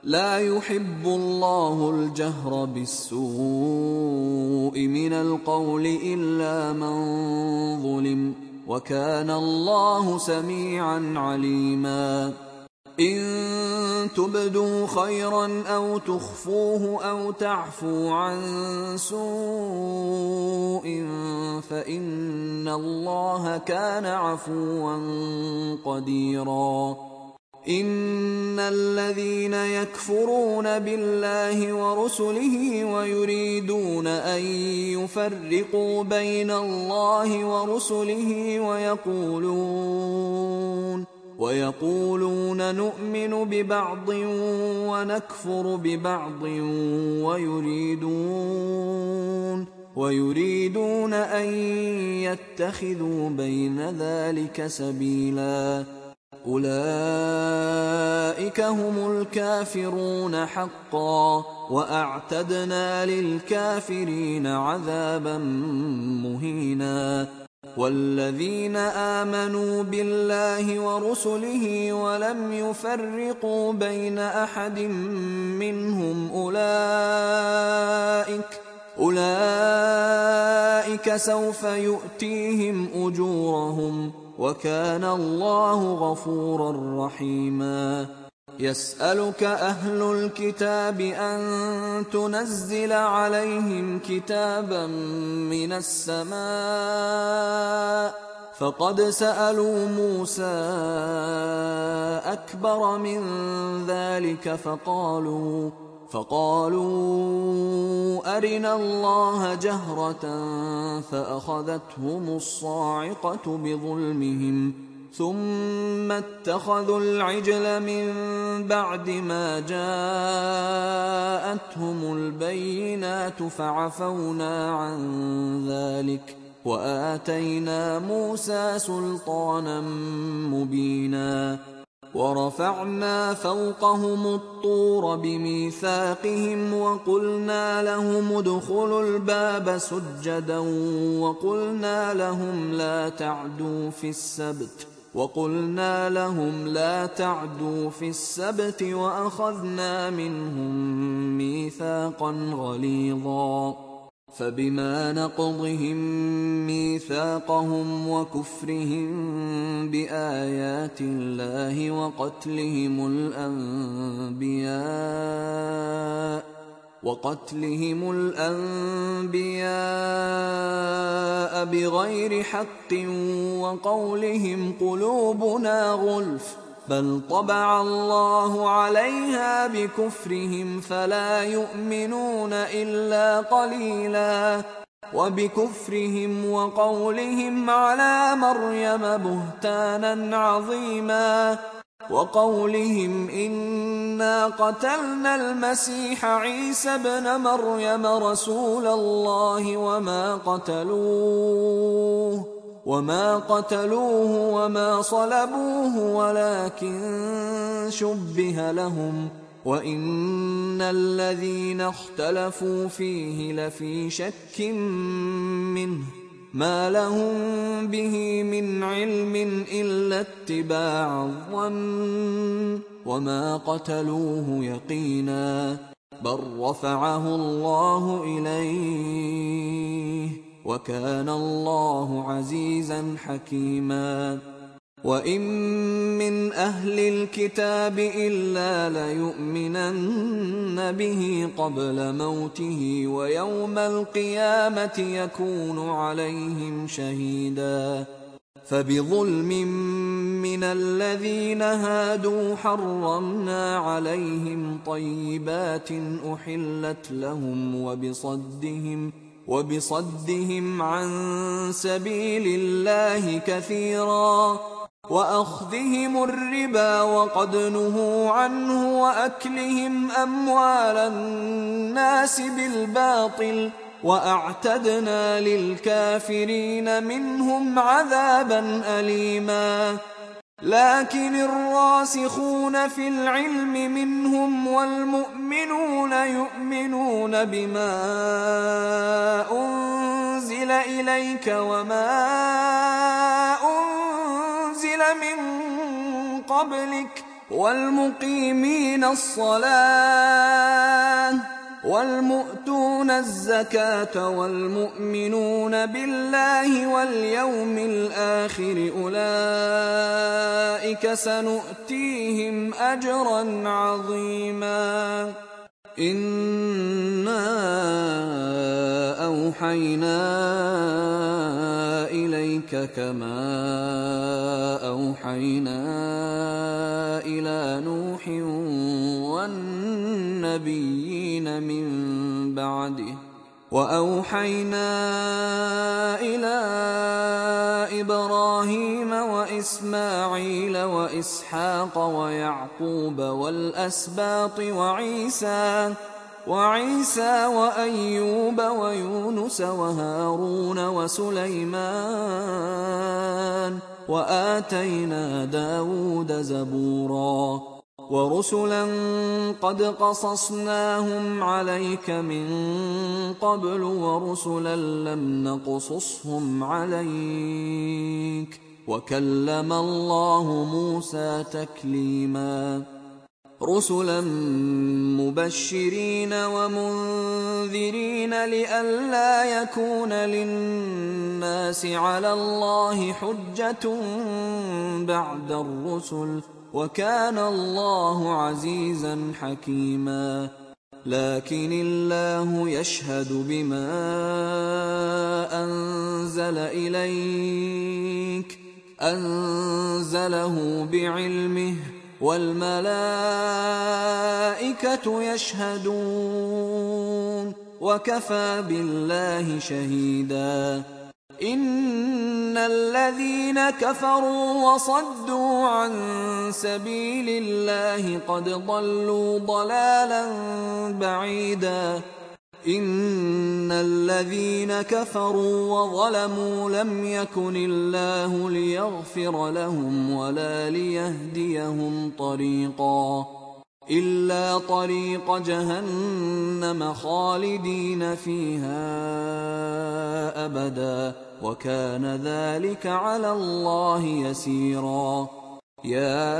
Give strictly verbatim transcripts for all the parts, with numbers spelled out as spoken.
لا يحب الله الجهر بالسوء من القول إلا من ظلم، وكان الله سميعا عليما. إن تبدوا خيرا أو تخفوه أو تعفو عن سوء فإن الله كان عفوا قديرا. إن الذين يكفرون بالله ورسله ويريدون أن يفرقوا بين الله ورسله ويقولون ويقولون نؤمن ببعض ونكفر ببعض ويريدون ويريدون أن يتخذوا بين ذلك سبيلا. أولئك هم الكافرون حقا، وأعتدنا للكافرين عذابا مهينا. والذين آمنوا بالله ورسله ولم يفرقوا بين أحد منهم أولئك أولئك سوف يؤتيهم أجورهم، وكان الله غفورا رحيما. يسألك أهل الكتاب أن تنزل عليهم كتابا من السماء، فقد سألوا موسى أكبر من ذلك فقالوا فقالوا أرنا الله جهرة فأخذتهم الصاعقة بظلمهم، ثم اتخذوا العجل من بعد ما جاءتهم البينات فعفونا عن ذلك وآتينا موسى سلطانا مبينا. ورفعنا فوقهم الطور بميثاقهم وقلنا لهم ادخلوا الباب سجدا وقلنا لهم لا تعدوا في السبت وقلنا لهم لا تعدوا في السبت وأخذنا منهم ميثاقا غليظا. فبما نقضهم ميثاقهم وكفرهم بآيات الله وقتلهم الأنبياء وقتلهم الأنبياء بغير حق وقولهم قلوبنا غلف، بل طبع الله عليها بكفرهم فلا يؤمنون إلا قليلا. وبكفرهم وقولهم على مريم بهتانا عظيما، وقولهم إنا قتلنا المسيح عيسى ابن مريم رسول الله وما قتلوه وما قتلوه وما صلبوه ولكن شبه لهم، وإن الذين اختلفوا فيه لفي شك منه ما لهم به من علم إلا اتباع الظن وما قتلوه يقينا، بل رفعه الله إليه وكان الله عزيزا حكيما. وإن من أهل الكتاب إلا ليؤمنن به قبل موته ويوم القيامة يكون عليهم شهيدا. فبظلم من الذين هادوا حرمنا عليهم طيبات أحلت لهم وبصدهم وبصدهم عن سبيل الله كثيرا، وأخذهم الربا وقد نهوا عنه وأكلهم أموال الناس بالباطل، وأعتدنا للكافرين منهم عذابا أليما. لكن الراسخون في العلم منهم والمؤمنون يؤمنون بما أنزل إليك وما أنزل من قبلك والمقيمين الصلاة والمؤتون الزكاة والمؤمنون بالله واليوم الآخر أولئك سنؤتيهم أجرا عظيما. إنا أوحينا إليك كما أوحينا إلى نوح والنبيين من بعده وأوحينا إلى إبراهيم وإسماعيل وإسحاق ويعقوب والأسباط وعيسى وعيسى وأيوب ويونس وهارون وسليمان وآتينا داود زبورا ورسلا قد قصصناهم عليك من قبل ورسلا لم نقصصهم عليك وكلم الله موسى تكليما. رسلا مبشرين ومنذرين لئلا يكون للناس على الله حجة بعد الرسل وكان الله عزيزا حكيما. لكن الله يشهد بما أنزل إليك أنزله بعلمه والملائكة يشهدون وكفى بالله شهيدا. إن الذين كفروا وصدوا عن سبيل الله قد ضلوا ضلالا بعيدا. إن الذين كفروا وظلموا لم يكن الله ليغفر لهم ولا ليهديهم طريقا إلا طريق جهنم خالدين فيها أبدا وكان ذلك على الله يسيرا. يا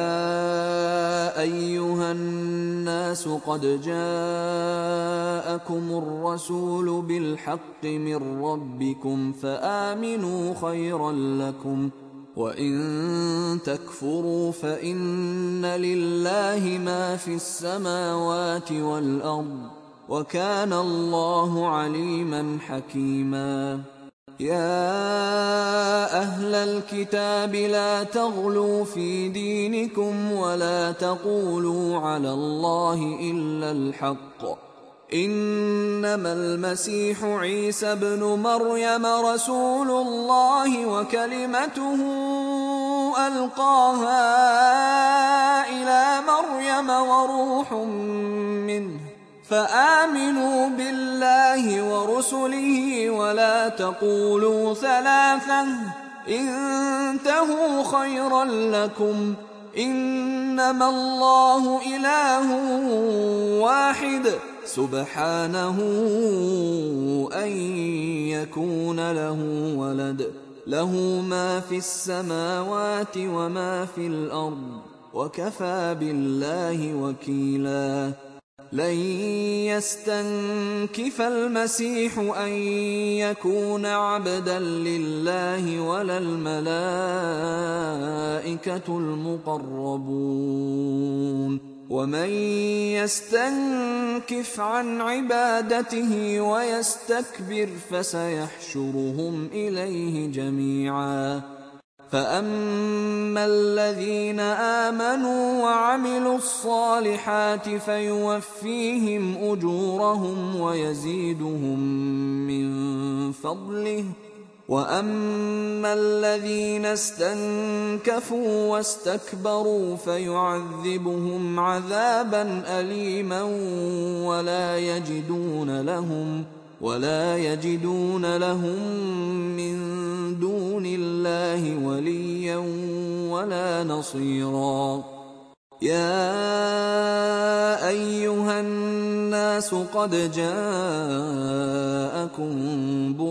أيها الناس قد جاءكم الرسول بالحق من ربكم فآمنوا خيرا لكم وإن تكفروا فإن لله ما في السماوات والأرض وكان الله عليما حكيما. يا أهل الكتاب لا تغلوا في دينكم ولا تقولوا على الله إلا الحق إنما المسيح عيسى ابن مريم رسول الله وكلمته ألقاها إلى مريم وروح منه فآمنوا بالله ورسله ولا تقولوا ثلاثة انتهوا خيرا لكم إنما الله إله واحد سبحانه أن يكون له ولد له ما في السماوات وما في الأرض وكفى بالله وكيلا. لن يستنكف المسيح أن يكون عبدا لله ولا الملائكة المقربون ومن يستنكف عن عبادته ويستكبر فسيحشرهم إليه جميعا. فأما الذين آمنوا وعملوا الصالحات فيوفيهم أجورهم ويزيدهم من فضله وأما الذين استنكفوا واستكبروا فيعذبهم عذابا أليما ولا يجدون لهم ولا يجدون لهم من دون الله وليا ولا نصيرا. يا أيها الناس قد جاءكم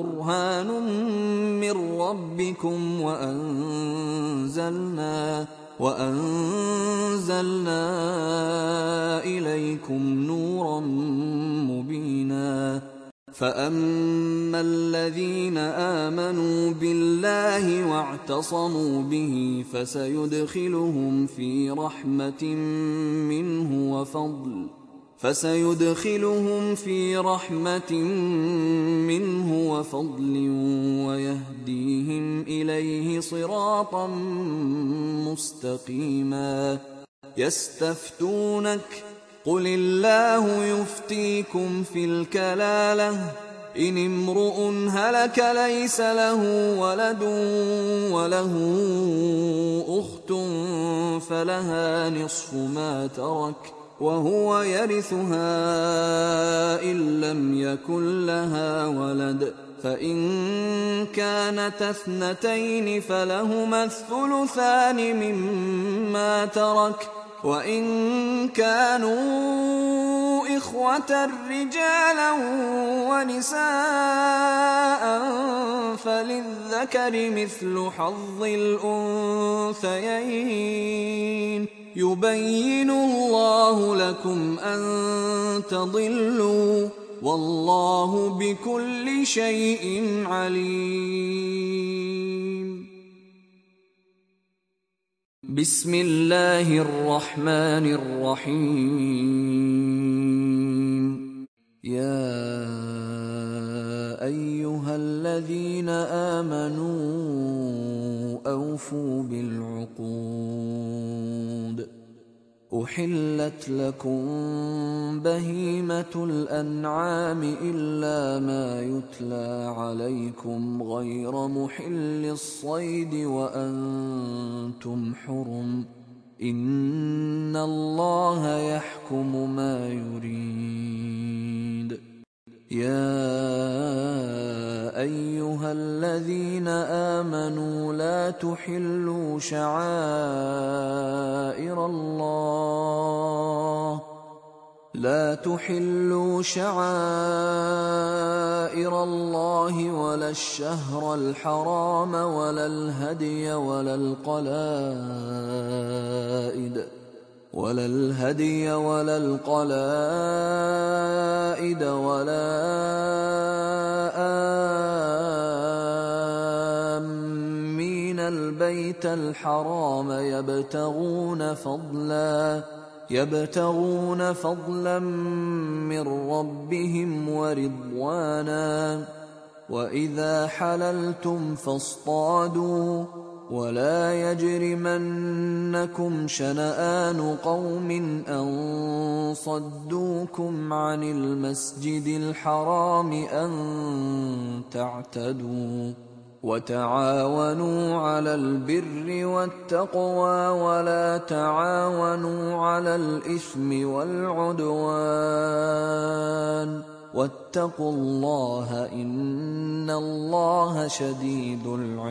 برهان من ربكم وأنزلنا وأنزلنا إليكم نورا مبينا فأما الذين آمنوا بالله واعتصموا به فسيدخلهم في رحمة منه وفضل فسيدخلهم في رحمة منه وفضل ويهديهم إليه صراطا مستقيما. يستفتونك قل الله يفتيكم في الكلالة إن امرؤ هلك ليس له ولد وله أخت فلها نصف ما ترك وهو يرثها إن لم يكن لها ولد فإن كانت اثنتين فلهما الثلثان مما ترك وإن كانوا إخوة رجالا ونساء فللذكر مثل حظ الأنثيين يبين الله لكم أن تضلوا والله بكل شيء عليم. بسم الله الرحمن الرحيم. يا أيها الذين آمنوا أوفوا بالعقود أحلت لكم بهيمة الأنعام إلا ما يتلى عليكم غير محل الصيد وأنتم حرم إن الله يحكم ما يريد. يا أيها الذين آمنوا لا تحلوا شعائر الله لا تحلوا شعائر الله ولا الشهر الحرام ولا الهدي ولا القلائد ولا الهدي ولا القلائد ولا آمين البيت الحرام يبتغون فضلا يبتغون فضلا من ربهم ورضوانا وإذا حللتم فاصطادوا ولا يجرمنكم شنآن قوم أن صدوكم عن المسجد الحرام أن تعتدوا وتعاونوا على البر والتقوى ولا تعاونوا على الإثم والعدوان واتقوا الله إن الله شديد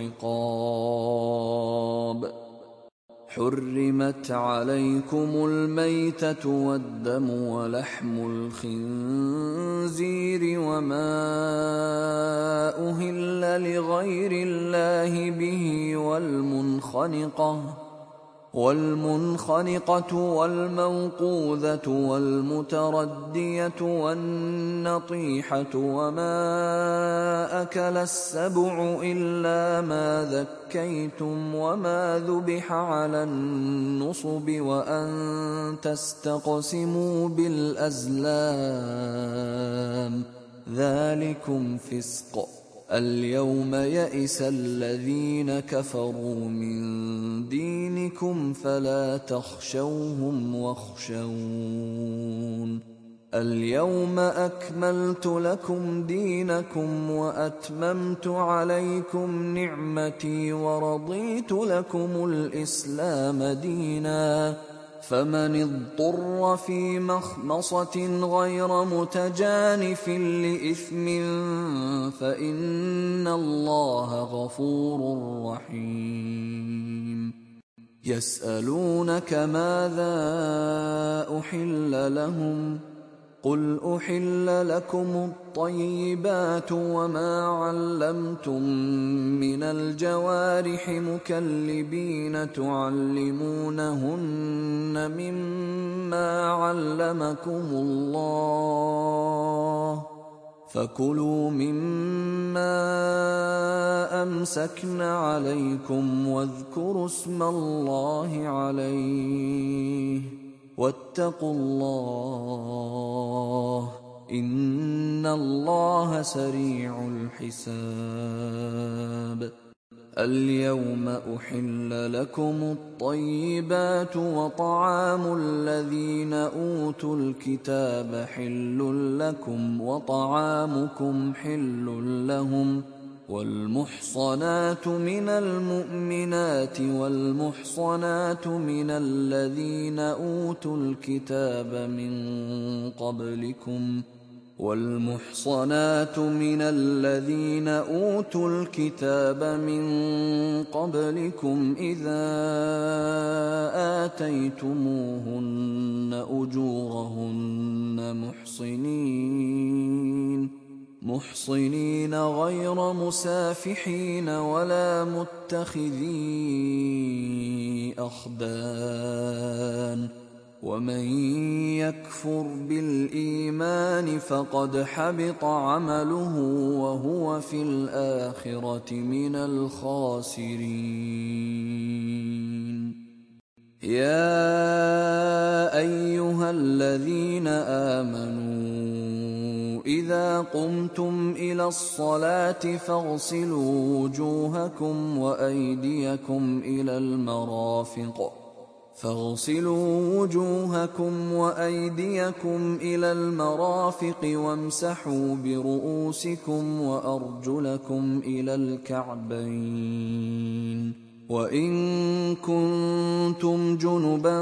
العقاب. حرمت عليكم الميتة والدم ولحم الخنزير وما أهل لغير الله به والمنخنقة والمنخنقة والموقوذة والمتردية والنطيحة وما أكل السبع إلا ما ذكيتم وما ذبح على النصب وأن تستقسموا بالأزلام ذلكم فسق. اليوم يئس الذين كفروا من دينكم فلا تخشوهم واخشون. اليوم أكملت لكم دينكم وأتممت عليكم نعمتي ورضيت لكم الإسلام دينا فمن اضطر في مخمصة غير متجانف لإثم فإن الله غفور رحيم. يسألونك ماذا أحل لهم قل أحل لكم الطيبات وما علمتم من الجوارح مكلبين تعلمونهن مما علمكم الله فكلوا مما أمسكن عليكم واذكروا اسم الله عليه واتقوا الله إن الله سريع الحساب. اليوم أحل لكم الطيبات وطعام الذين أوتوا الكتاب حل لكم وطعامكم حل لهم والمحصنات من المؤمنات والمحصنات من الذين أوتوا الكتاب من قبلكم والمحصنات من الذين أوتوا الكتاب من قبلكم إذا آتيتموهن أجورهن محصنين محصنين غير مسافحين ولا متخذي أخدان ومن يكفر بالإيمان فقد حبط عمله وهو في الآخرة من الخاسرين. يا أيها الذين آمنوا إذا قمتم إلى الصلاة فاغسلوا وجوهكم وأيديكم إلى المرافق فاغسلوا وجوهكم وأيديكم إلى المرافق وامسحوا برؤوسكم وأرجلكم إلى الكعبين وإن كنتم جنبا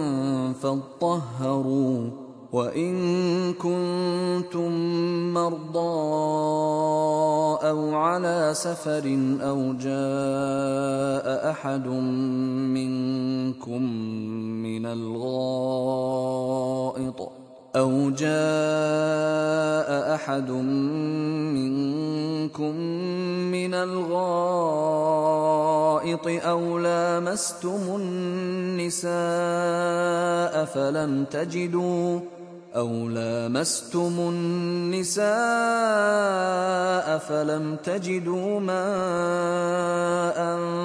فاطهروا وإن كنتم مرضى أو على سفر أو جاء أحد منكم من الغائط أو جاء أحد منكم من الغائط أو لامستم النساء فلم تجدوا أو لامستم النساء فلم تجدوا ماء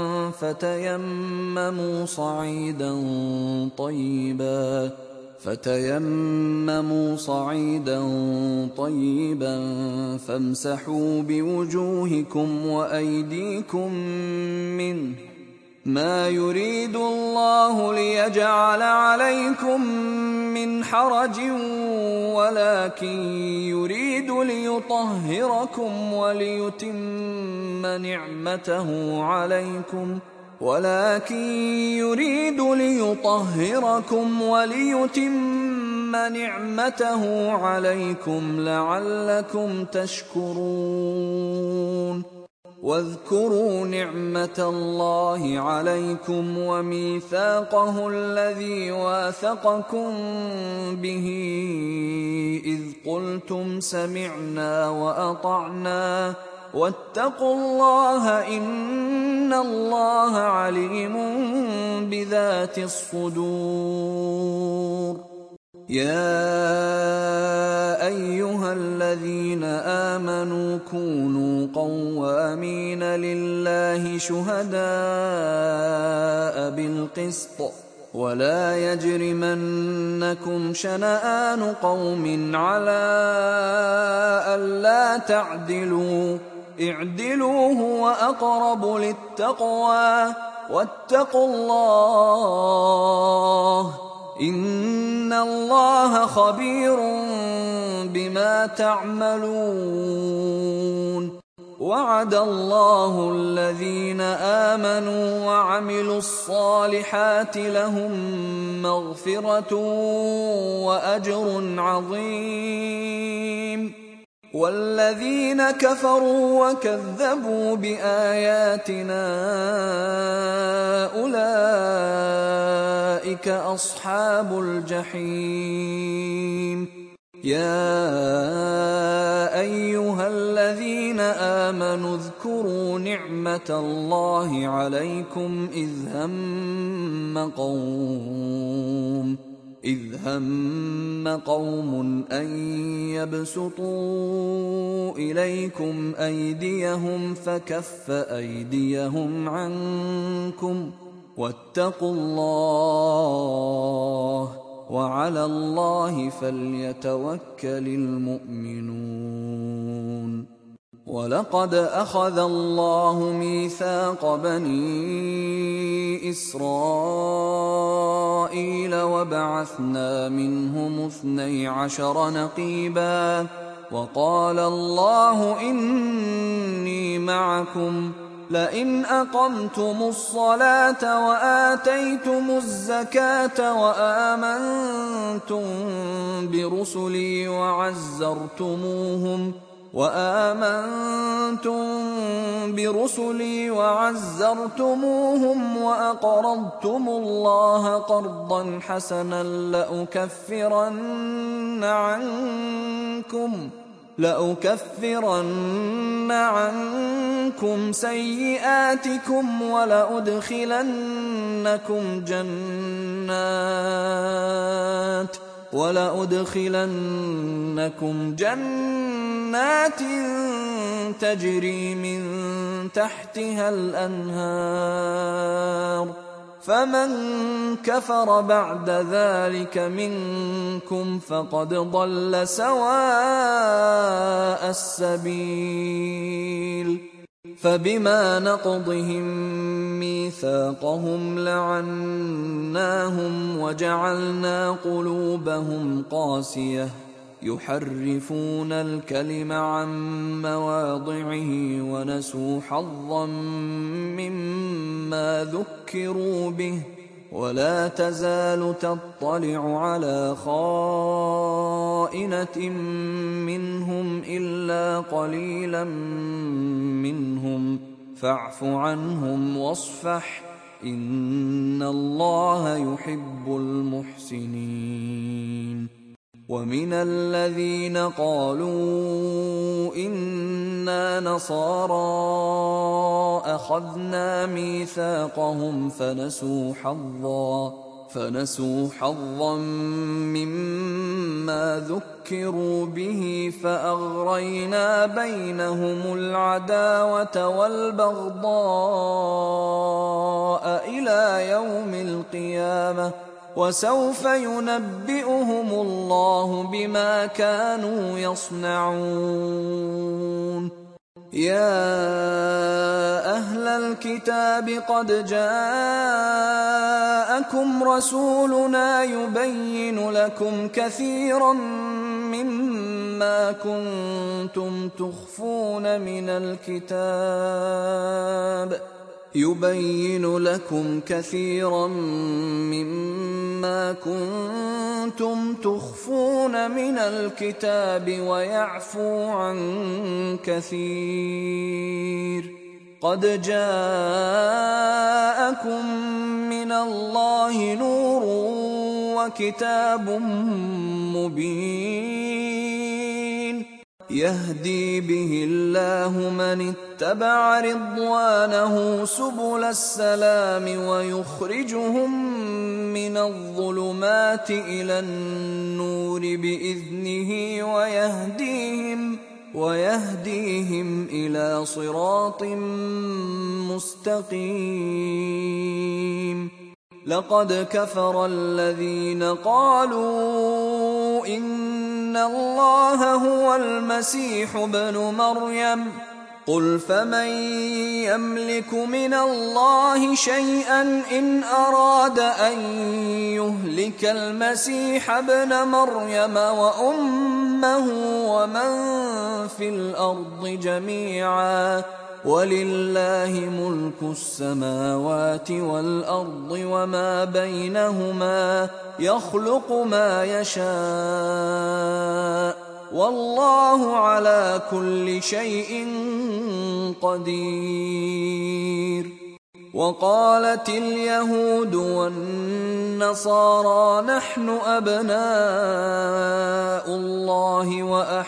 فتيمموا صعيدا طيبا فتيمموا صعيدا طيبا فامسحوا بوجوهكم وأيديكم منه ما يريد الله ليجعل عليكم من حرج ولكن يريد ليطهركم وليتم نعمته عليكم ولكن يريد ليطهركم وليتم نعمته عليكم لعلكم تشكرون. واذكروا نعمة الله عليكم وميثاقه الذي واثقكم به إذ قلتم سمعنا وأطعنا واتقوا الله إن الله عليم بذات الصدور. يا أيها الذين آمنوا كونوا قوامين لله شهداء بالقسط ولا يجرمنكم شنآن قوم على ألا تعدلوا اعدلوا هو أقرب للتقوى واتقوا الله إن الله خبير بما تعملون. وعد الله الذين آمنوا وعملوا الصالحات لهم مغفرة وأجر عظيم والذين كفروا وكذبوا بآياتنا أولئك أصحاب الجحيم يا أيها الذين آمنوا اذكروا نعمة الله عليكم إذ هم قوم إذ هم قوم أن يبسطوا إليكم أيديهم فكف أيديهم عنكم واتقوا الله وعلى الله فليتوكل المؤمنون. ولقد أخذ الله ميثاق بني إسرائيل وبعثنا منهم اثني عشر نقيبا وقال الله إني معكم لئن أقمتم الصلاة وآتيتم الزكاة وآمنتم برسلي وعزرتموهم وآمنتم برسلي وعزرتموهم وأقرضتم الله قرضا حسنا لأكفرن عنكم لأكفرن عنكم سيئاتكم ولأدخلنكم جنات ولأدخلنكم جنات تجري من تحتها الأنهار فمن كفر بعد ذلك منكم فقد ضل سواء السبيل. فبما نقضهم ميثاقهم لعناهم وجعلنا قلوبهم قاسية يحرفون الكلم عن مواضعه ونسوا حظا مما ذكروا به ولا تزال تطلع على خائنة منهم إلا قليلا منهم فاعف عنهم واصفح إن الله يحب المحسنين. ومن الذين قالوا إنا نصارى أخذنا ميثاقهم فنسوا حظا فنسوا حظا مما ذكروا به فأغرينا بينهم العداوة والبغضاء إلى يوم القيامة وسوف ينبئهم الله بما كانوا يصنعون. يا أهل الكتاب قد جاءكم رسولنا يبين لكم كثيرا مما كنتم تخفون من الكتاب يبين لكم كثيرا مما كنتم تخفون من الكتاب ويعفو عن كثير. قد جاءكم من الله نور وكتاب مبين يهدي به الله من اتبع رضوانه سبل السلام ويخرجهم من الظلمات إلى النور بإذنه ويهديهم ويهديهم إلى صراط مستقيم. لقد كفر الذين قالوا إن الله هو المسيح ابن مريم قل فمن يملك من الله شيئا إن أراد أن يهلك المسيح ابن مريم وأمه ومن في الأرض جميعا ولله ملك السماوات والأرض وما بينهما يخلق ما يشاء والله على كل شيء قدير. وقالت اليهود والنصارى النصارى نحن أبناء الله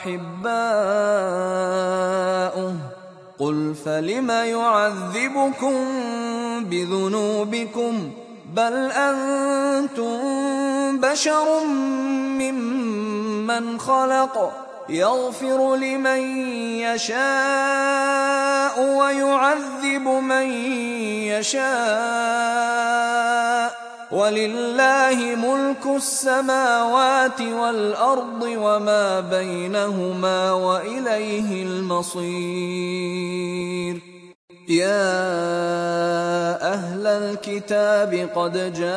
وأحباؤه قل فلم يعذبكم بذنوبكم بل أنتم بشر ممن خلق يغفر لمن يشاء ويعذب من يشاء ولله ملك السماوات والأرض وما بينهما وإليه المصير. يا أهل الكتاب قد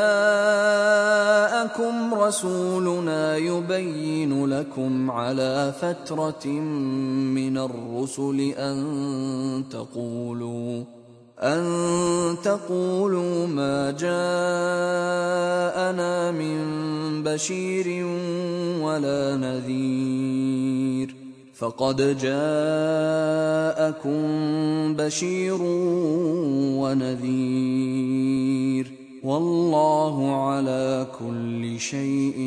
جاءكم رسولنا يبين لكم على فترة من الرسل أن تقولوا أن تقولوا ما جاءنا من بشير ولا نذير فقد جاءكم بشير ونذير والله على كل شيء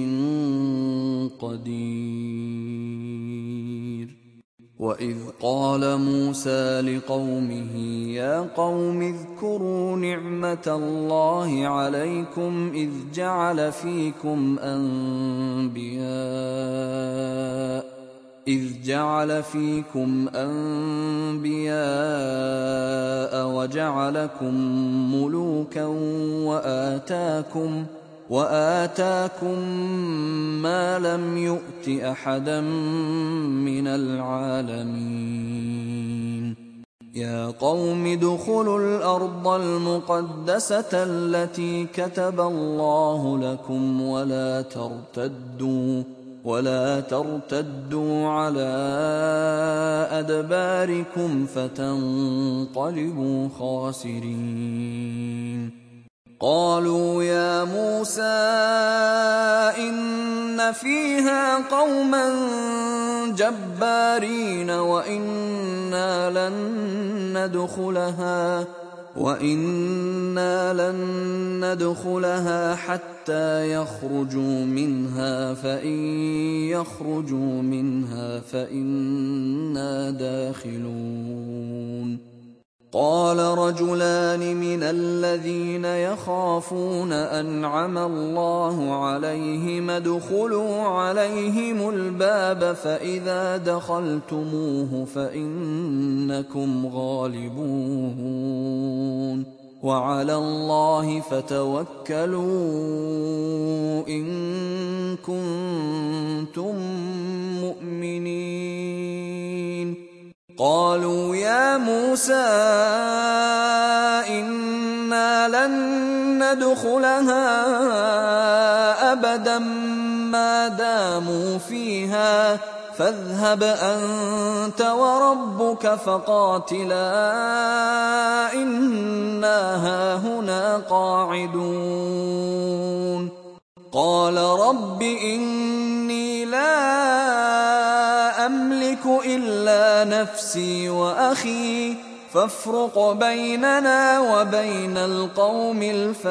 قدير. وإذ قال موسى لقومه يا قوم اذكروا نعمة الله عليكم إذ جعل فيكم أنبياء إذ جعل فيكم أنبياء وجعلكم ملوكا وآتاكم وآتاكم ما لم يؤت أحدا من العالمين. يا قوم ادخلوا الأرض المقدسة التي كتب الله لكم ولا ترتدوا ولا ترتدوا على أدباركم فتنقلبوا خاسرين. قالوا يا موسى إن فيها قوما جبارين وإنا لن ندخلها وإنا لن ندخلها حتى يخرجوا منها فإن يخرجوا منها فإنا داخلون. قال رجلان من الذين يخافون أنعم الله عليهم ادخلوا عليهم الباب فإذا دخلتموه فإنكم غالبون وعلى الله فتوكلوا إن كنتم مؤمنين. قالوا يا موسى إنا لن ندخلها أبدا ما داموا فيها فاذهب أنت وربك فقاتلا إنا هاهنا قاعدون. قال رب إني لا أملك إلا نفسي وأخي فافرق بيننا وبين القوم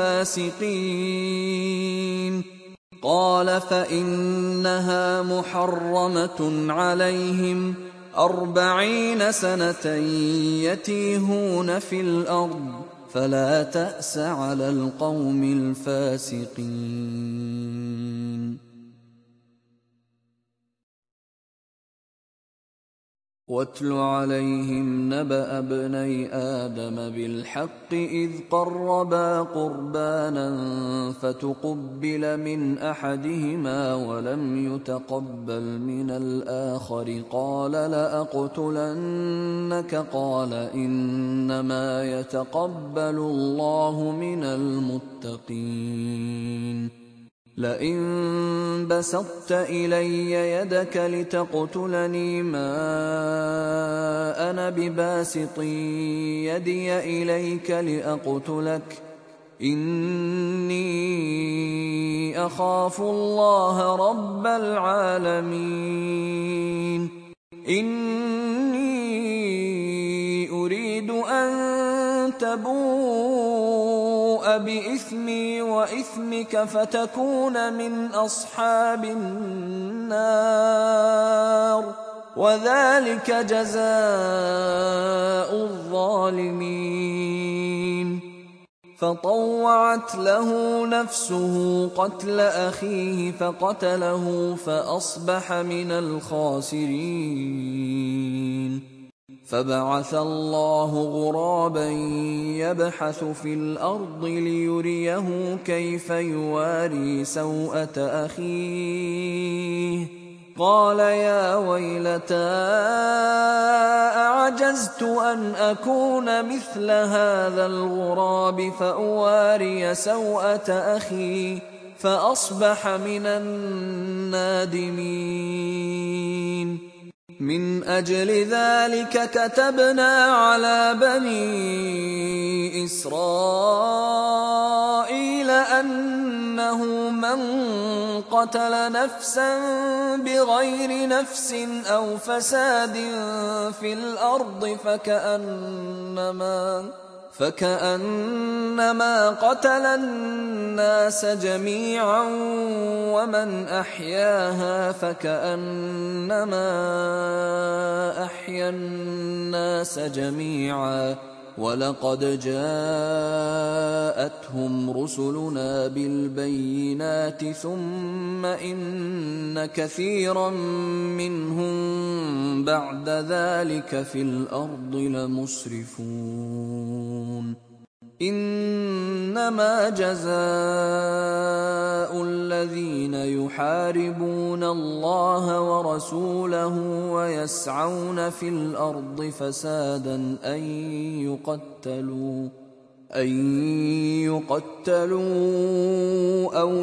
الفاسقين. قال فإنها محرمة عليهم أربعين سنة يتيهون في الأرض فلا تأس على القوم الفاسقين. واتل عليهم نبأ ابني آدم بالحق إذ قربا قربانا فتقبل من أحدهما ولم يتقبل من الآخر قال لأقتلنك قال إنما يتقبل الله من المتقين. لئن بسطت إلي يدك لتقتلني ما أنا بباسط يدي إليك لأقتلك إني أخاف الله رب العالمين. إني أريد أن تبوء بإثمي وإثمك فتكون من أصحاب النار، وذلك جزاء الظالمين. فطوعت له نفسه قتل أخيه فقتله فأصبح من الخاسرين. فبعث الله غرابا يبحث في الأرض ليريه كيف يواري سوءة أخيه، قال يا ويلتى أعجزت أن أكون مثل هذا الغراب فأواري سوءة أخي فأصبح من النادمين. من أجل ذلك كتبنا على بني إسرائيل أنه من قتل نفسا بغير نفس أو فساد في الأرض فكأنما فكأنما قتل الناس جميعا، ومن أحياها فكأنما أحيا الناس جميعا. ولقد جاءتهم رسلنا بالبينات ثم إن كثيرا منهم بعد ذلك في الأرض لمسرفون. إنما جزاء الذين يحاربون الله ورسوله ويسعون في الأرض فسادا أن يقتلوا أن يقتلوا أو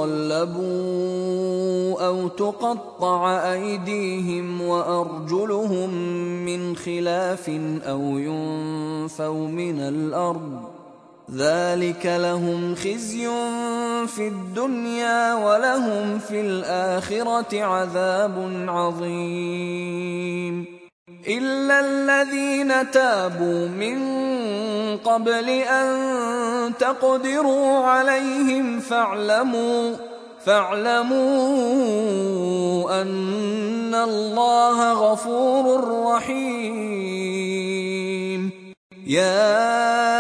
يصلبوا أو تقطع أيديهم وأرجلهم من خلاف أو ينفوا من الأرض، ذلك لهم خزي في الدنيا ولهم في الآخرة عذاب عظيم. إلا الذين تابوا من قبل أن تقدروا عليهم فاعلموا فاعلموا أن الله غفور رحيم. يا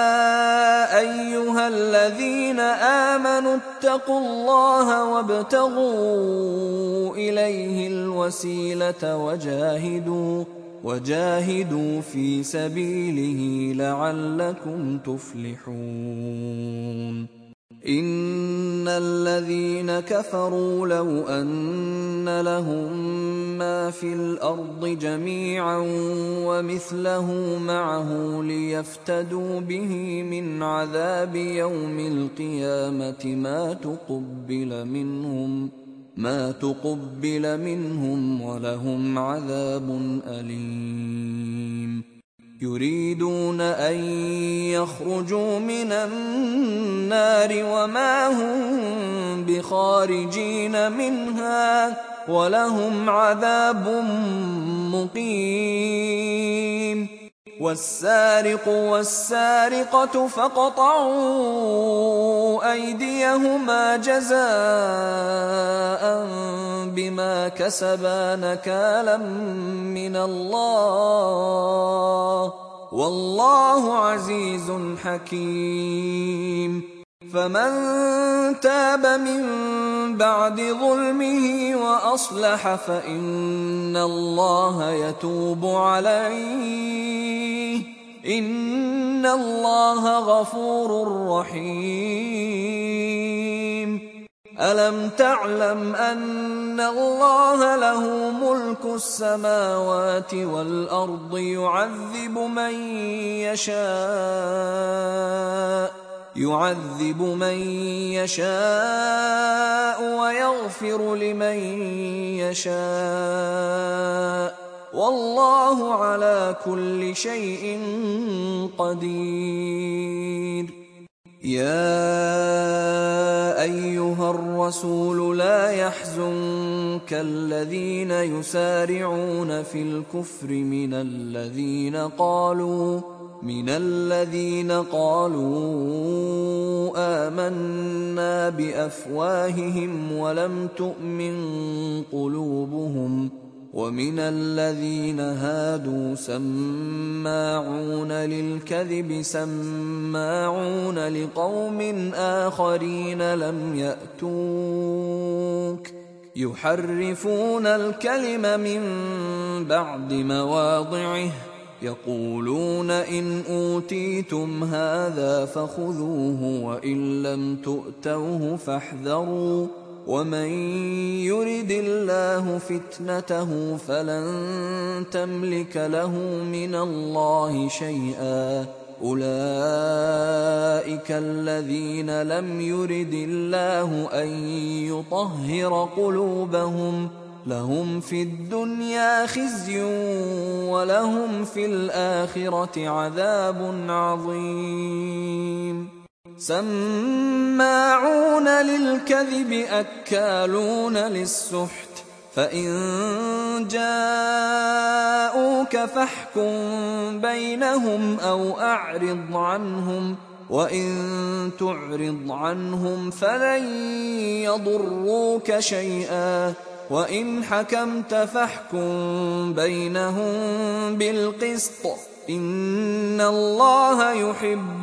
أيها الذين آمنوا اتقوا الله وابتغوا إليه الوسيلة وجاهدوا وجاهدوا في سبيله لعلكم تفلحون. إن الذين كفروا لو أن لهم ما في الأرض جميعا ومثله معه ليفتدوا به من عذاب يوم القيامة ما تقبل منهم ما تقبل منهم ولهم عذاب أليم. يريدون أن يخرجوا من النار وما هم بخارجين منها ولهم عذاب مقيم. والسارق والسارقة فاقطعوا أيديهما جزاء بما كسبا نكالا من الله، والله عزيز حكيم. فمن تاب من بعد ظلمه وأصلح فإن الله يتوب عليه، إن الله غفور رحيم. ألم تعلم أن الله له ملك السماوات والأرض يعذب من يشاء يعذب من يشاء ويغفر لمن يشاء، والله على كل شيء قدير. يا أيها الرسول لا يحزنك الذين يسارعون في الكفر من الذين قالوا من الذين قالوا آمنا بأفواههم ولم تؤمن قلوبهم، ومن الذين هادوا سماعون للكذب سماعون لقوم آخرين لم يأتوك يحرفون الكلم من بعد مواضعه، يقولون إن أوتيتم هذا فخذوه وإن لم تؤتوه فاحذروا، ومن يرد الله فتنته فلن تملك له من الله شيئا، أولئك الذين لم يرد الله أن يطهر قلوبهم، لهم في الدنيا خزي ولهم في الآخرة عذاب عظيم. سماعون للكذب أكالون للسحت، فإن جاءوك فاحكم بينهم أو أعرض عنهم، وإن تعرض عنهم فلن يضروك شيئا، وإن حكمت فاحكم بينهم بالقسط، إن الله يحب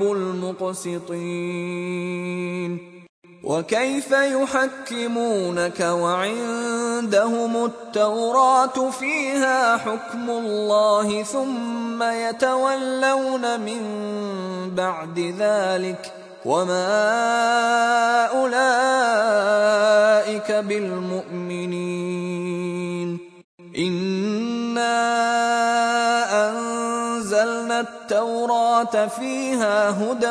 المقسطين. وكيف يحكمونك وعندهم التوراة فيها حكم الله ثم يتولون من بعد ذلك، وما أولئك بالمؤمنين. إنا أنزلنا التوراة فيها هدى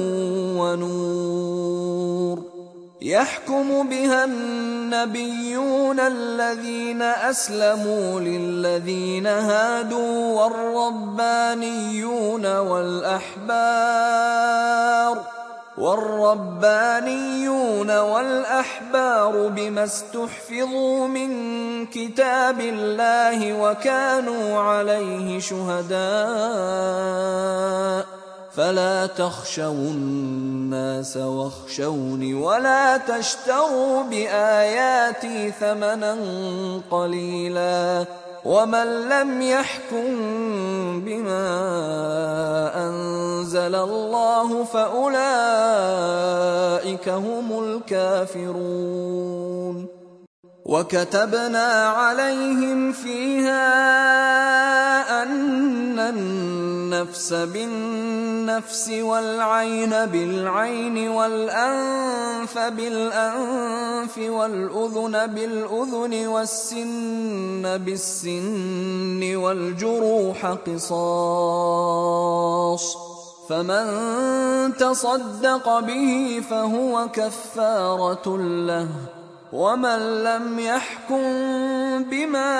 ونور، يحكم بها النبيون الذين أسلموا للذين هادوا والربانيون والأحبار والربانيون والأحبار بما استحفظوا من كتاب الله وكانوا عليه شهداء، فلا تخشوا الناس واخشوني ولا تشتروا بآياتي ثمنا قليلا، ومن لم يحكم بما أنزل الله فأولئك هم الكافرون. وكتبنا عليهم فيها أن النفس بالنفس والعين بالعين والأنف بالأنف والأذن بالأذن والسن بالسن والجروح قصاص، فمن تصدق به فهو كفارة له، ومن لم يحكم بما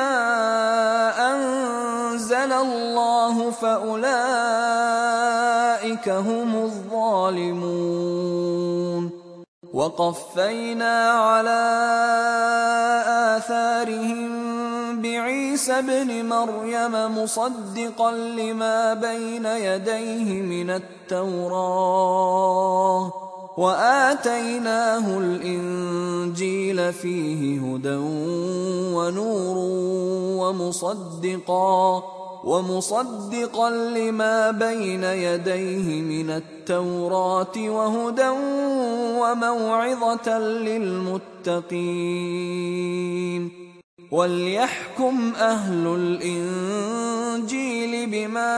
أنزل الله فأولئك هم الظالمون. وقفينا على آثارهم بعيسى ابن مريم مصدقا لما بين يديه من التوراة، وآتيناه الإنجيل فيه هدى ونور ومصدقا ومصدقا لما بين يديه من التوراة وهدى وموعظة للمتقين. وليحكم أهل الإنجيل بما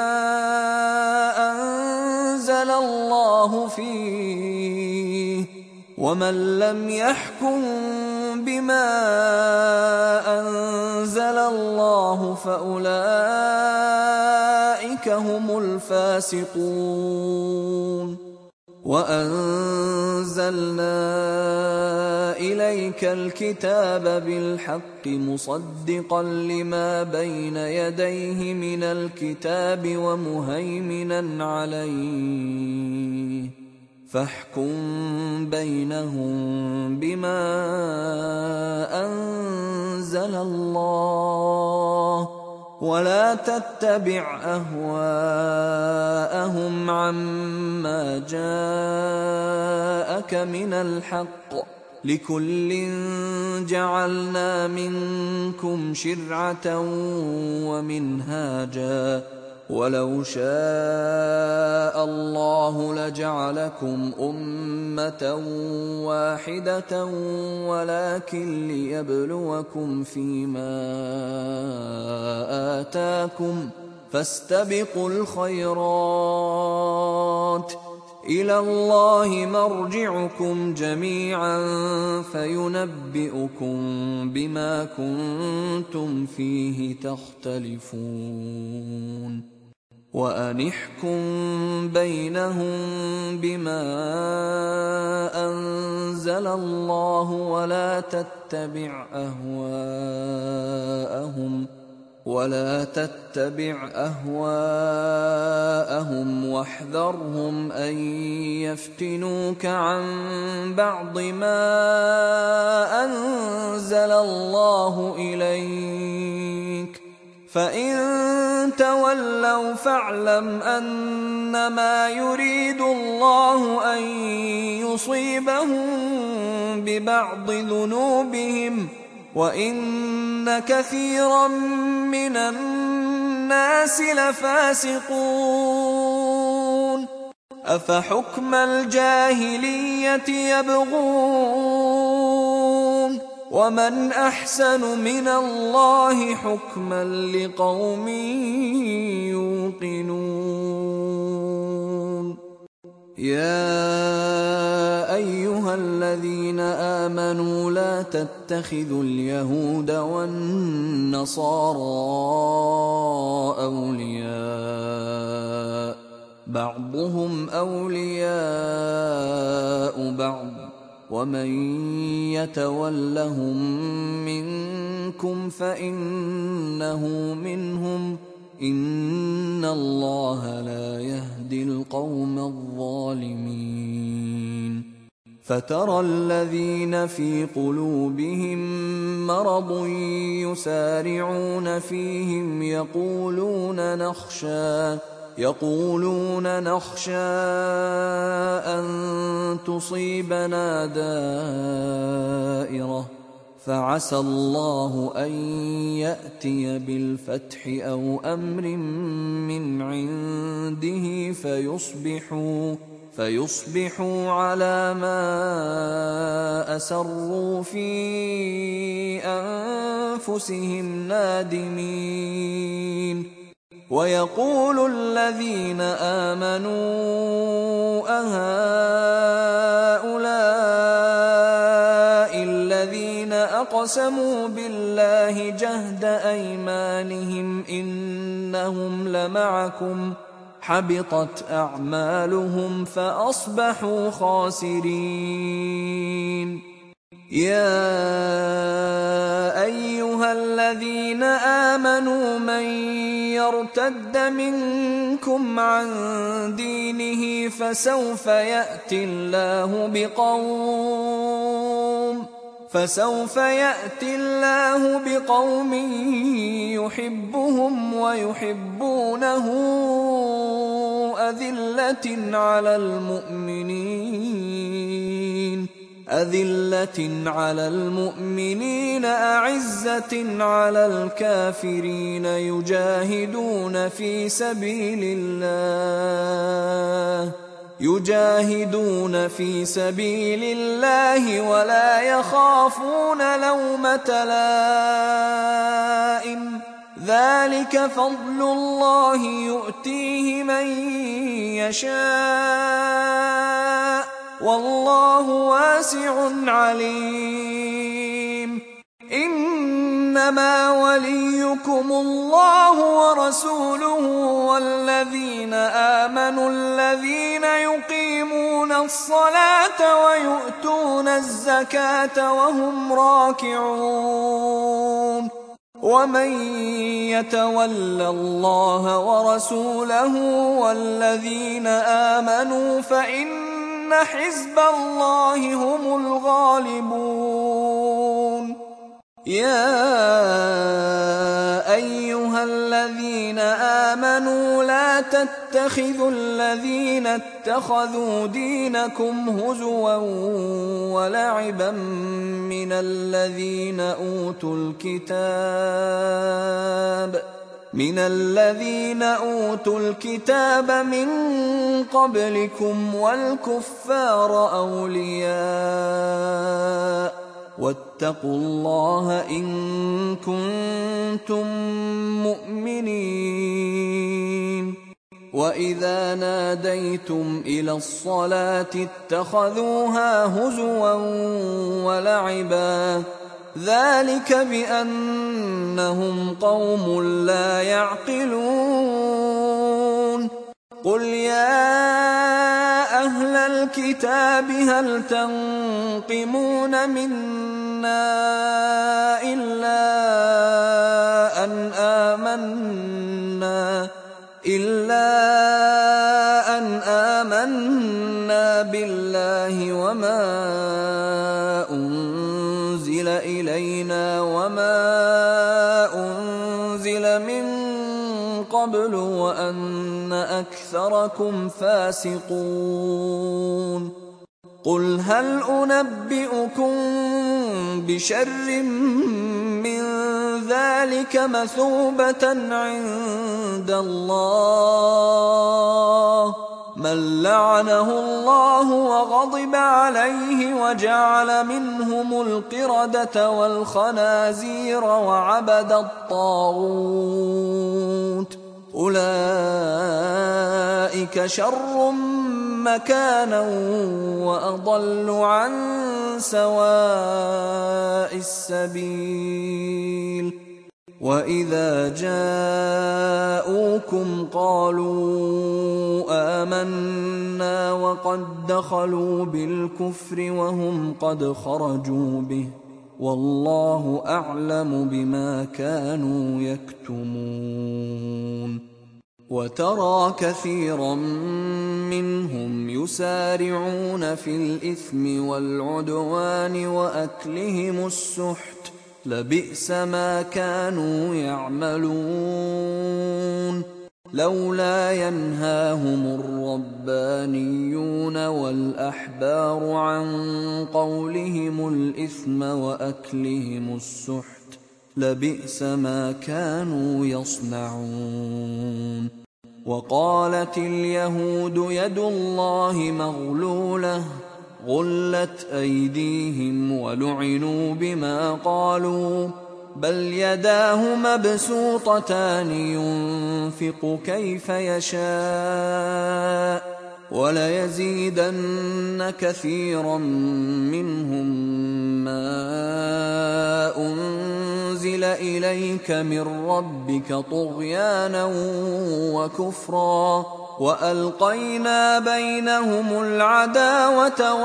أنزل الله فيه، ومن لم يحكم بما أنزل الله فأولئك هم الفاسقون. وأنزلنا إليك الكتاب بالحق مصدقا لما بين يديه من الكتاب ومهيمنا عليه، فاحكم بينهم بما أنزل الله، ولا تتبع أهواءهم عما جاءك من الحق، لكل جعلنا منكم شرعة ومنهاجا، ولو شاء الله لجعلكم أمة واحدة ولكن ليبلوكم فيما آتاكم، فاستبقوا الخيرات، إلى الله مرجعكم جميعا فينبئكم بما كنتم فيه تختلفون. وأنحكم بينهم بما أنزل الله ولا تتبع أهواءهم ولا تتبع أهواءهم واحذرهم أن يفتنوك عن بعض ما أنزل الله إليك، فإن تولوا فاعلم أنما يريد الله أن يصيبهم ببعض ذنوبهم، وإن كثيرا من الناس لفاسقون. أفحكم الجاهلية يبغون، ومن أحسن من الله حكما لقوم يوقنون. يا أيها الذين آمنوا لا تتخذوا اليهود والنصارى أولياء، بعضهم أولياء بعض، ومن يتولهم منكم فإنه منهم، إن الله لا يهدي القوم الظالمين. فترى الذين في قلوبهم مرض يسارعون فيهم يقولون نخشى يقولون نخشى أن تصيبنا دائرة، فعسى الله أن يأتي بالفتح أو أمر من عنده فيصبحوا فيصبحوا على ما أسروا في أنفسهم نادمين. ويقول الذين آمنوا أهؤلاء الذين أقسموا بالله جهد أيمانهم إنهم لمعكم، حبطت أعمالهم فأصبحوا خاسرين. يا أيها الذين آمنوا من يرتد منكم عن دينه فسوف يأتي الله بقوم فسوف يأتي الله بقوم يحبهم ويحبونه أذلة على المؤمنين أذلة على المؤمنين أعزة على الكافرين يجاهدون في سبيل الله يجاهدون في سبيل الله ولا يخافون لومة لائم، ذلك فضل الله يؤتيه من يشاء والله واسع عليم. إنما وليكم الله ورسوله والذين آمنوا الذين يقيمون الصلاة ويؤتون الزكاة وهم راكعون. ومن يتول الله ورسوله والذين آمنوا فإن حزب الله هم الغالبون. يا أيها أيها الذين آمنوا لا تتخذوا الذين اتخذوا دينكم هزوا ولعبا من الذين أوتوا الكتاب من الذين أوتوا الكتاب من قبلكم والكفار أولياء واتقوا الله إن كنتم مؤمنين. وإذا ناديتم إلى الصلاة اتخذوها هزوا ولعبا ذلك بأنهم قوم لا يعقلون. قل يا أهل الكتاب هل تنقمون منا إلا أن آمنا إلا أن آمنا بالله وما أنزل إلينا وما أنزل من قبل وأن أكثركم فاسقون. قل هل أنبئكم بشر من ذلك مثوبة عند الله من لعنه الله وغضب عليه وجعل منهم القردة والخنازير وعبد الطاغوت أولئك شر مكانا وأضل عن سواء السبيل. وإذا جاءوكم قالوا آمنا وقد دخلوا بالكفر وهم قد خرجوا به والله أعلم بما كانوا يكتمون. وترى كثيرا منهم يسارعون في الإثم والعدوان وأكلهم السحت لبئس ما كانوا يعملون. لولا ينهاهم الربانيون والأحبار عن قولهم الإثم وأكلهم السحت لبئس ما كانوا يصنعون. وقالت اليهود يد الله مغلولة غلت أيديهم ولعنوا بما قالوا بل يداه مبسوطتان ينفق كيف يشاء وليزيدن كثيرا منهم ما أنزل إليك من ربك طغيانا وكفرا وألقينا بينهم العداوة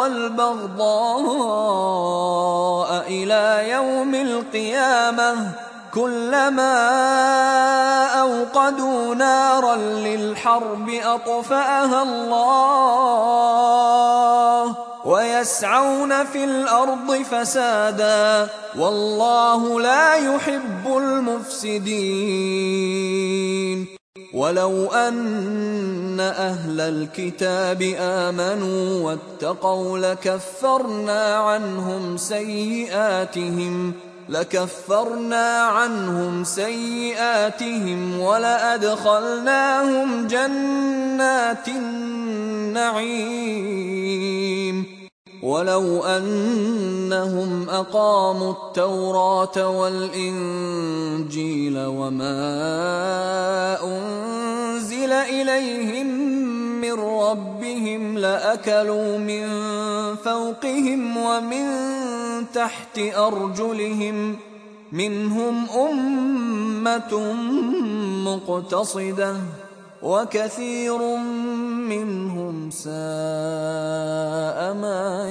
والبغضاء إلى يوم القيامة كلما أوقدوا نارا للحرب أطفأها الله ويسعون في الأرض فسادا والله لا يحب المفسدين. ولو أن أهل الكتاب آمنوا واتقوا لكفرنا عنهم سيئاتهم لكفرنا عنهم سيئاتهم ولأدخلناهم جنات النعيم. ولو أنهم أقاموا التوراة والإنجيل وما أنزل إليهم من ربهم لأكلوا من فوقهم ومن تحت أرجلهم منهم أمة مقتصدة وكثير منهم ساء ما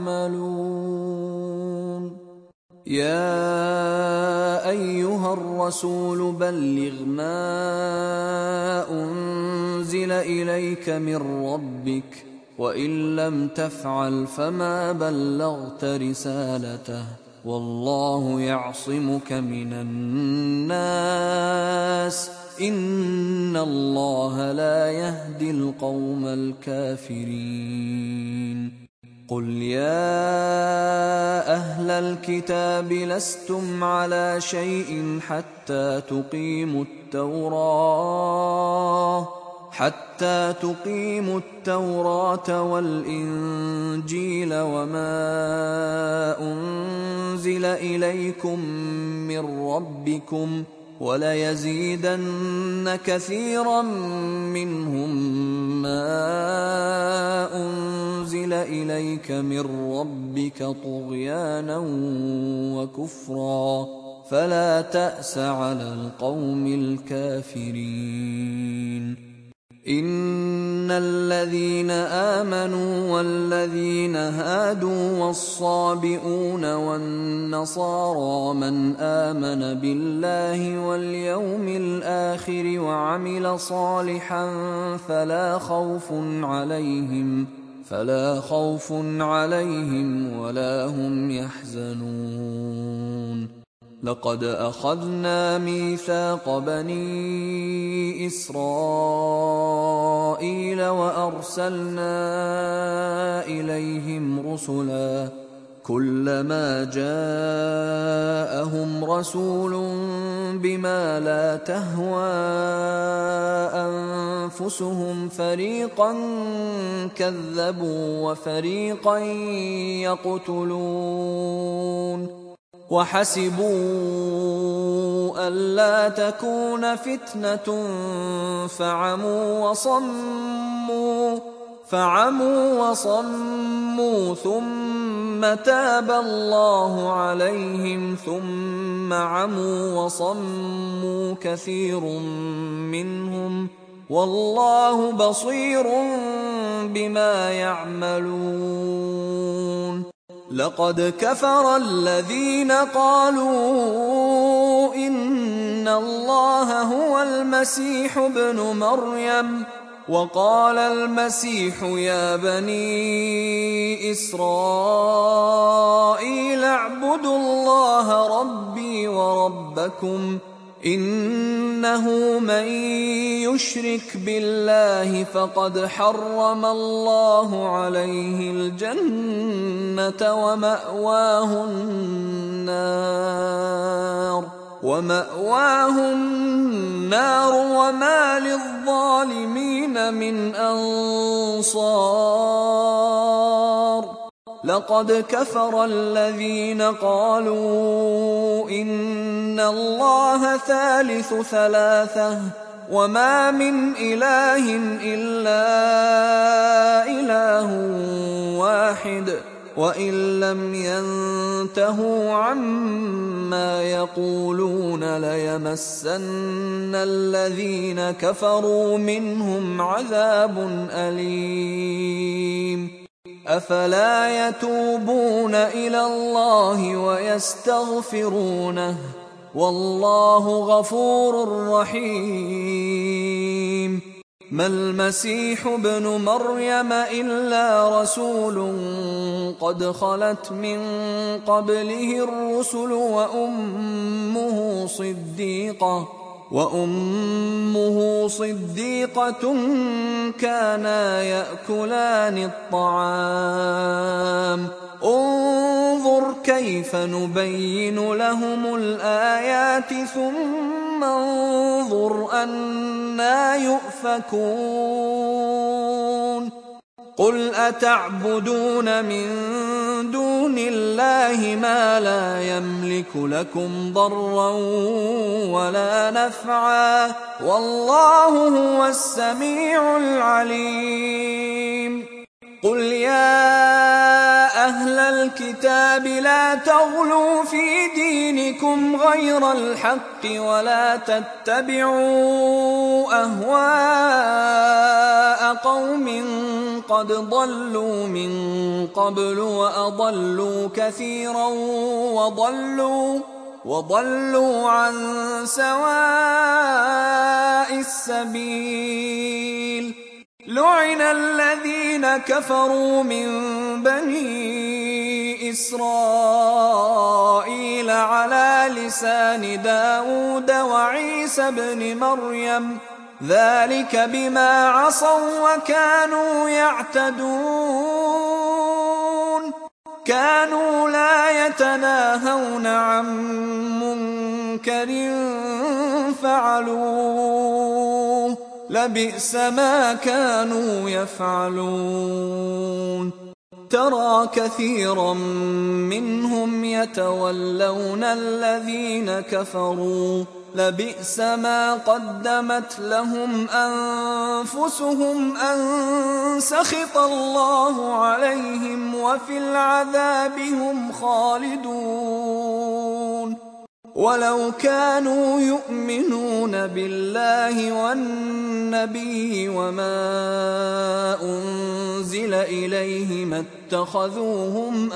يعملون. يا أيها الرسول بلغ ما أنزل إليك من ربك وإن لم تفعل فما بلغت رسالته والله يعصمك من الناس الناس إن الله لا يهدي القوم الكافرين. قل يا أهل الكتاب لستم على شيء حتى تقيموا التوراة حتى تقيموا التوراة والإنجيل وما أنزل إليكم من ربكم وليزيدن كثيرا منهم ما أنزل إليك من ربك طغيانا وكفرا فلا تأس على القوم الكافرين. إن الذين آمنوا والذين هادوا والصابئون والنصارى من آمن بالله واليوم الآخر وعمل صالحا فلا خوف عليهم فلا خوف عليهم ولا هم يحزنون. لقد أخذنا ميثاق بني إسرائيل وأرسلنا إليهم رسلا كلما جاءهم رسول بما لا تهوى أنفسهم فريقا كذبوا وفريقا يقتلون وحسبوا ألا تكون فتنة فعموا وصموا فعموا وصموا ثم تاب الله عليهم ثم عموا وصموا كثير منهم والله بصير بما يعملون. لقد كفر الذين قالوا إن الله هو المسيح ابن مريم وقال المسيح يا بني إسرائيل اعبدوا الله ربي وربكم إنه من يشرك بالله فقد حرم الله عليه الجنة ومأواه النار ومأواه النار وما للظالمين من أنصار. لقد كفر الذين قالوا إن الله ثالث ثلاثة وما من إله إلا إله واحد وإن لم ينتهوا عما يقولون ليمسن الذين كفروا منهم عذاب أليم. أفلا يتوبون إلى الله ويستغفرونه والله غفور رحيم. ما المسيح ابن مريم إلا رسول قد خلت من قبله الرسل وأمه صديقة وأمه صديقة كانا يأكلان الطعام انظر كيف نبين لهم الآيات ثم انظر أنى يؤفكون. قل أتعبدون من دون الله ما لا يملك لكم ضرا ولا نفعا والله هو السميع العليم. قل يا أهل الكتاب لا تغلوا في دينكم غير الحق ولا تتبعوا أهواء قوم قد ضلوا من قبل وأضلوا كثيرا وضلوا وضلوا عن سواء السبيل. لعن الذين كفروا من بني إسرائيل على لسان داود وعيسى ابن مريم ذلك بما عصوا وكانوا يعتدون كانوا لا يتناهون عن منكر فعلوه لبئس ما كانوا يفعلون ترى كثيرا منهم يتولون الذين كفروا لبئس ما قدمت لهم أنفسهم أن سخط الله عليهم وفي العذاب هم خالدون ولو كانوا يؤمنون بالله والنبي وما أنزل إليه ما اتخذوهم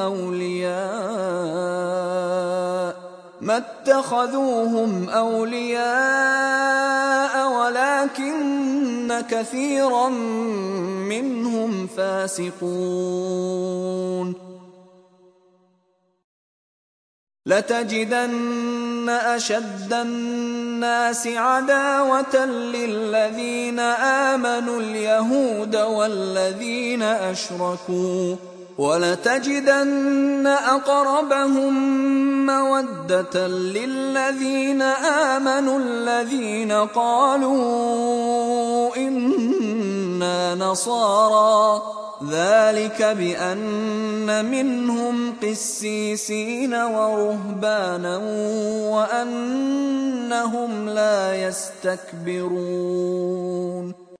أولياء ما اتخذوهم أولياء ولكن كثيرا منهم فاسقون لتجدن أشد الناس عداوة للذين آمنوا اليهود والذين أشركوا ولتجدن أقربهم مودة للذين آمنوا الذين قالوا إنا نصارى ذلك بأن منهم قسيسين ورهبانا وأنهم لا يستكبرون